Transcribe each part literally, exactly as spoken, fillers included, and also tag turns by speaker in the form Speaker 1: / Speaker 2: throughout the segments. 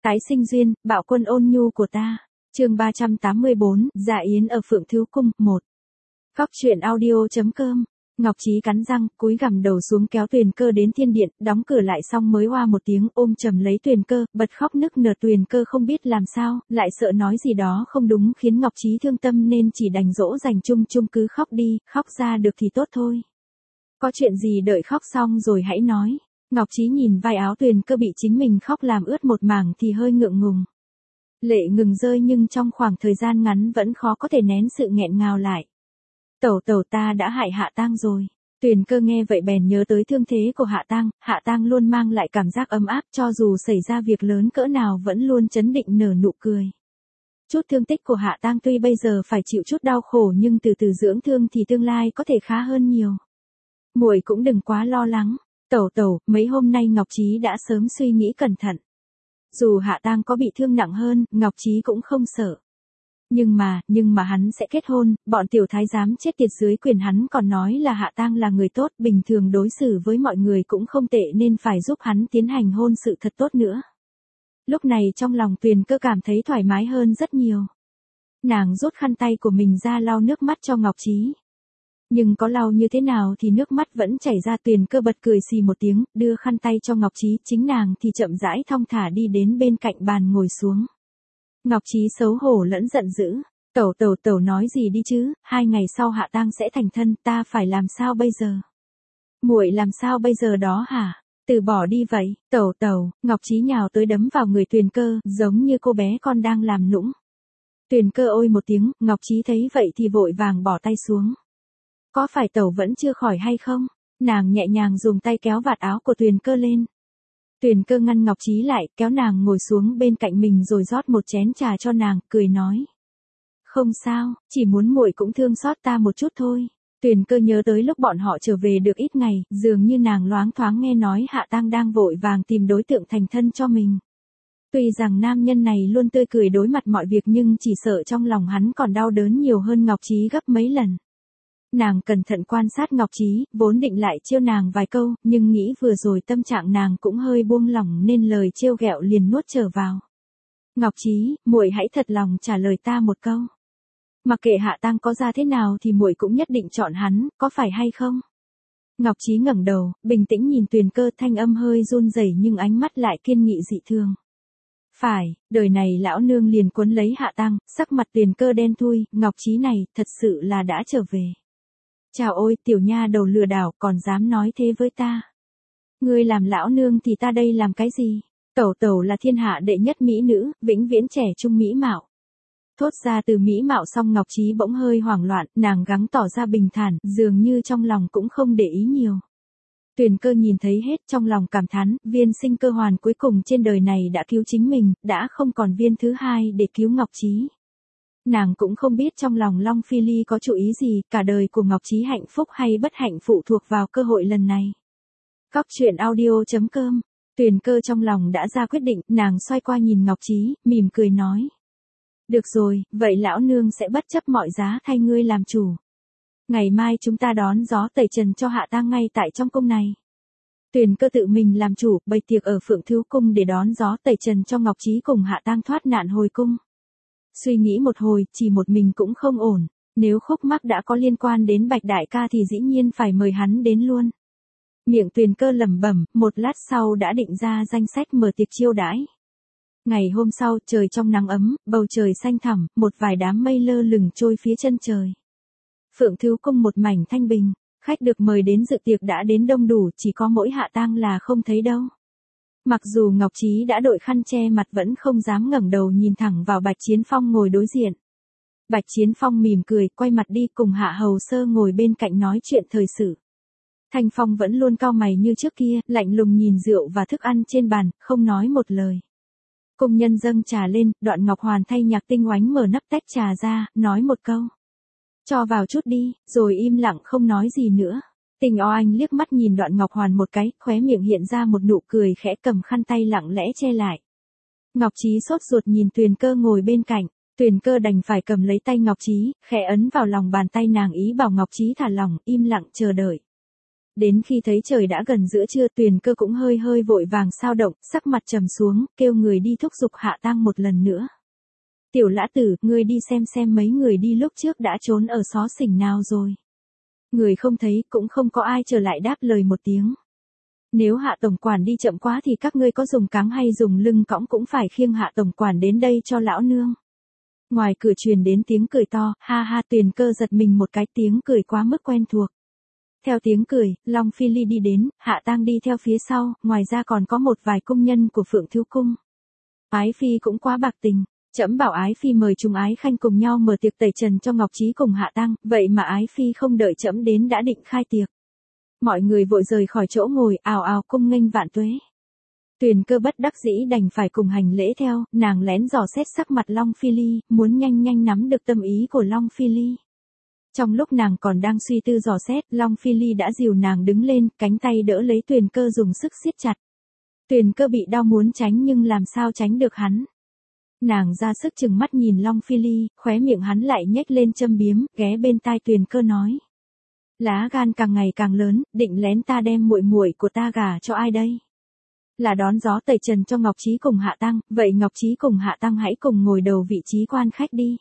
Speaker 1: Tái sinh duyên, bạo quân ôn nhu của ta. Chương ba trăm tám mươi bốn, Dạ yến ở Phượng Thiếu Cung, một. Góc truyện audio.com. Ngọc Trí cắn răng, cúi gằm đầu xuống kéo Tuyền Cơ đến thiên điện, đóng cửa lại xong mới oa một tiếng ôm chầm lấy Tuyền Cơ, bật khóc nức nở. Tuyền Cơ không biết làm sao, lại sợ nói gì đó không đúng khiến Ngọc Trí thương tâm nên chỉ đành dỗ dành chung chung cứ khóc đi, khóc ra được thì tốt thôi. Có chuyện gì đợi khóc xong rồi hãy nói. Ngọc Trí nhìn vai áo Tuyền Cơ bị chính mình khóc làm ướt một mảng thì hơi ngượng ngùng. Lệ ngừng rơi nhưng trong khoảng thời gian ngắn vẫn khó có thể nén sự nghẹn ngào lại. Tẩu tẩu ta đã hại Hạ Tang rồi. Tuyền Cơ nghe vậy bèn nhớ tới thương thế của Hạ Tang, Hạ Tang luôn mang lại cảm giác ấm áp cho dù xảy ra việc lớn cỡ nào vẫn luôn trấn định nở nụ cười. Chút thương tích của Hạ Tang tuy bây giờ phải chịu chút đau khổ nhưng từ từ dưỡng thương thì tương lai có thể khá hơn nhiều. Muội cũng đừng quá lo lắng. Tẩu tẩu, mấy hôm nay Ngọc Trí đã sớm suy nghĩ cẩn thận. Dù Hạ Tang có bị thương nặng hơn, Ngọc Trí cũng không sợ. Nhưng mà, nhưng mà hắn sẽ kết hôn, bọn tiểu thái giám chết tiệt dưới quyền hắn còn nói là Hạ Tang là người tốt, bình thường đối xử với mọi người cũng không tệ nên phải giúp hắn tiến hành hôn sự thật tốt nữa. Lúc này trong lòng Tuyền Cơ cảm thấy thoải mái hơn rất nhiều. Nàng rút khăn tay của mình ra lau nước mắt cho Ngọc Trí. Nhưng có lau như thế nào thì nước mắt vẫn chảy ra. Tuyền Cơ bật cười xì một tiếng, đưa khăn tay cho Ngọc Trí, chính nàng thì chậm rãi thong thả đi đến bên cạnh bàn ngồi xuống. Ngọc Trí xấu hổ lẫn giận dữ, tẩu tẩu tẩu nói gì đi chứ, hai ngày sau Hạ Tang sẽ thành thân, ta phải làm sao bây giờ? Muội làm sao bây giờ đó hả? Từ bỏ đi vậy, tẩu tẩu. Ngọc Trí nhào tới đấm vào người Tuyền Cơ, giống như cô bé con đang làm nũng. Tuyền Cơ ôi một tiếng, Ngọc Trí thấy vậy thì vội vàng bỏ tay xuống. Có phải tẩu vẫn chưa khỏi hay không? Nàng nhẹ nhàng dùng tay kéo vạt áo của Tuyền Cơ lên. Tuyền Cơ ngăn Ngọc Trí lại, kéo nàng ngồi xuống bên cạnh mình rồi rót một chén trà cho nàng, cười nói. Không sao, chỉ muốn muội cũng thương xót ta một chút thôi. Tuyền Cơ nhớ tới lúc bọn họ trở về được ít ngày, dường như nàng loáng thoáng nghe nói Hạ Tang đang vội vàng tìm đối tượng thành thân cho mình. Tuy rằng nam nhân này luôn tươi cười đối mặt mọi việc nhưng chỉ sợ trong lòng hắn còn đau đớn nhiều hơn Ngọc Trí gấp mấy lần. Nàng cẩn thận quan sát Ngọc Trí, vốn định lại trêu nàng vài câu, nhưng nghĩ vừa rồi tâm trạng nàng cũng hơi buông lỏng nên lời trêu ghẹo liền nuốt trở vào. Ngọc Trí, muội hãy thật lòng trả lời ta một câu. Mặc kệ Hạ Tang có ra thế nào thì muội cũng nhất định chọn hắn, có phải hay không? Ngọc Trí ngẩng đầu, bình tĩnh nhìn Tuyền Cơ, thanh âm hơi run rẩy nhưng ánh mắt lại kiên nghị dị thường. Phải, đời này lão nương liền cuốn lấy Hạ Tang. Sắc mặt Tuyền Cơ đen thui, Ngọc Trí này thật sự là đã trở về. Chào ôi, tiểu nha đầu lừa đảo, còn dám nói thế với ta. Ngươi làm lão nương thì ta đây làm cái gì? Tẩu tẩu là thiên hạ đệ nhất mỹ nữ, vĩnh viễn trẻ trung mỹ mạo. Thốt ra từ mỹ mạo xong Ngọc Trí bỗng hơi hoảng loạn, nàng gắng tỏ ra bình thản, dường như trong lòng cũng không để ý nhiều. Tuyền Cơ nhìn thấy hết trong lòng cảm thán, viên sinh cơ hoàn cuối cùng trên đời này đã cứu chính mình, đã không còn viên thứ hai để cứu Ngọc Trí. Nàng cũng không biết trong lòng Long Phi Ly có chủ ý gì, cả đời của Ngọc Trí hạnh phúc hay bất hạnh phụ thuộc vào cơ hội lần này. Góc truyện audio.com. Tuyền Cơ trong lòng đã ra quyết định, nàng xoay qua nhìn Ngọc Trí, mỉm cười nói. Được rồi, vậy lão nương sẽ bất chấp mọi giá thay ngươi làm chủ. Ngày mai chúng ta đón gió tẩy trần cho Hạ Tang ngay tại trong cung này. Tuyền Cơ tự mình làm chủ, bày tiệc ở Phượng Thiếu Cung để đón gió tẩy trần cho Ngọc Trí cùng Hạ Tang thoát nạn hồi cung. Suy nghĩ một hồi, chỉ một mình cũng không ổn, nếu khúc mắc đã có liên quan đến Bạch Đại ca thì dĩ nhiên phải mời hắn đến luôn. Miệng Tuyền Cơ lẩm bẩm, một lát sau đã định ra danh sách mở tiệc chiêu đãi. Ngày hôm sau, trời trong nắng ấm, bầu trời xanh thẳm, một vài đám mây lơ lửng trôi phía chân trời. Phượng Thiếu Cung một mảnh thanh bình, khách được mời đến dự tiệc đã đến đông đủ, chỉ có mỗi Hạ Tang là không thấy đâu. Mặc dù Ngọc Trí đã đội khăn che mặt vẫn không dám ngẩng đầu nhìn thẳng vào Bạch Chiến Phong ngồi đối diện. Bạch Chiến Phong mỉm cười, quay mặt đi cùng Hạ Hầu Sơ ngồi bên cạnh nói chuyện thời sự. Thanh Phong vẫn luôn cau mày như trước kia, lạnh lùng nhìn rượu và thức ăn trên bàn, không nói một lời. Cung nhân dâng trà lên, Đoạn Ngọc Hoàn thay Nhạc Tinh Oánh mở nắp tách trà ra, nói một câu. Cho vào chút đi, rồi im lặng không nói gì nữa. Tình O Anh liếc mắt nhìn Đoạn Ngọc Hoàn một cái, khóe miệng hiện ra một nụ cười khẽ, cầm khăn tay lặng lẽ che lại. Ngọc Trí sốt ruột nhìn Tuyền Cơ ngồi bên cạnh, Tuyền Cơ đành phải cầm lấy tay Ngọc Trí, khẽ ấn vào lòng bàn tay nàng ý bảo Ngọc Trí thả lỏng, im lặng chờ đợi. Đến khi thấy trời đã gần giữa trưa, Tuyền Cơ cũng hơi hơi vội vàng sao động, sắc mặt trầm xuống, kêu người đi thúc giục Hạ Tang một lần nữa. Tiểu Lã Tử, ngươi đi xem xem mấy người đi lúc trước đã trốn ở xó xỉnh nào rồi. Người không thấy, cũng không có ai trở lại đáp lời một tiếng. Nếu Hạ tổng quản đi chậm quá thì các ngươi có dùng cáng hay dùng lưng cõng cũng phải khiêng Hạ tổng quản đến đây cho lão nương. Ngoài cửa truyền đến tiếng cười to, ha ha. Tuyền Cơ giật mình một cái, tiếng cười quá mức quen thuộc. Theo tiếng cười, Long Phi Ly đi đến, Hạ Tang đi theo phía sau, ngoài ra còn có một vài công nhân của Phượng Thiếu Cung. Ái Phi cũng quá bạc tình, trẫm bảo Ái Phi mời chúng Ái Khanh cùng nhau mở tiệc tẩy trần cho Ngọc Trí cùng Hạ Tang, vậy mà Ái Phi không đợi trẫm đến đã định khai tiệc. Mọi người vội rời khỏi chỗ ngồi, ào ào cung nghênh vạn tuế. Tuyền Cơ bất đắc dĩ đành phải cùng hành lễ theo, nàng lén dò xét sắc mặt Long Phi Ly, muốn nhanh nhanh nắm được tâm ý của Long Phi Ly. Trong lúc nàng còn đang suy tư dò xét, Long Phi Ly đã dìu nàng đứng lên, cánh tay đỡ lấy Tuyền Cơ dùng sức siết chặt. Tuyền Cơ bị đau muốn tránh nhưng làm sao tránh được hắn. Nàng ra sức chừng mắt nhìn Long Phi Ly, khóe miệng hắn lại nhếch lên châm biếm, ghé bên tai Tuyền Cơ nói: lá gan càng ngày càng lớn, định lén ta đem muội muội của ta gả cho ai đây? Là đón gió tẩy trần cho Ngọc Trí cùng Hạ Tang, vậy Ngọc Trí cùng Hạ Tang hãy cùng ngồi đầu vị trí quan khách đi.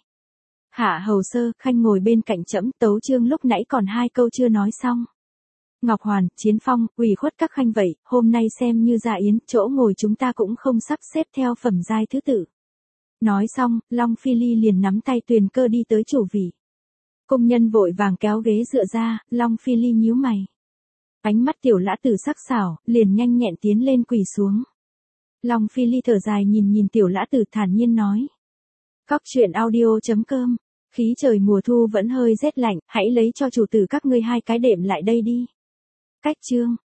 Speaker 1: Hạ hầu sơ, khanh ngồi bên cạnh trẫm. Tấu Chương lúc nãy còn hai câu chưa nói xong. Ngọc Hoàn, Chiến Phong, ủy khuất các khanh vậy, hôm nay xem như dạ yến, chỗ ngồi chúng ta cũng không sắp xếp theo phẩm giai thứ tự. Nói xong, Long Phi Ly liền nắm tay Tuyền Cơ đi tới chủ vị. Công nhân vội vàng kéo ghế dựa ra, Long Phi Ly nhíu mày. Ánh mắt Tiểu Lã Tử sắc sảo, liền nhanh nhẹn tiến lên quỳ xuống. Long Phi Ly thở dài nhìn nhìn Tiểu Lã Tử thản nhiên nói. Cóc truyện audio chấm com. Khí trời mùa thu vẫn hơi rét lạnh, hãy lấy cho chủ tử các ngươi hai cái đệm lại đây đi. Cách chương.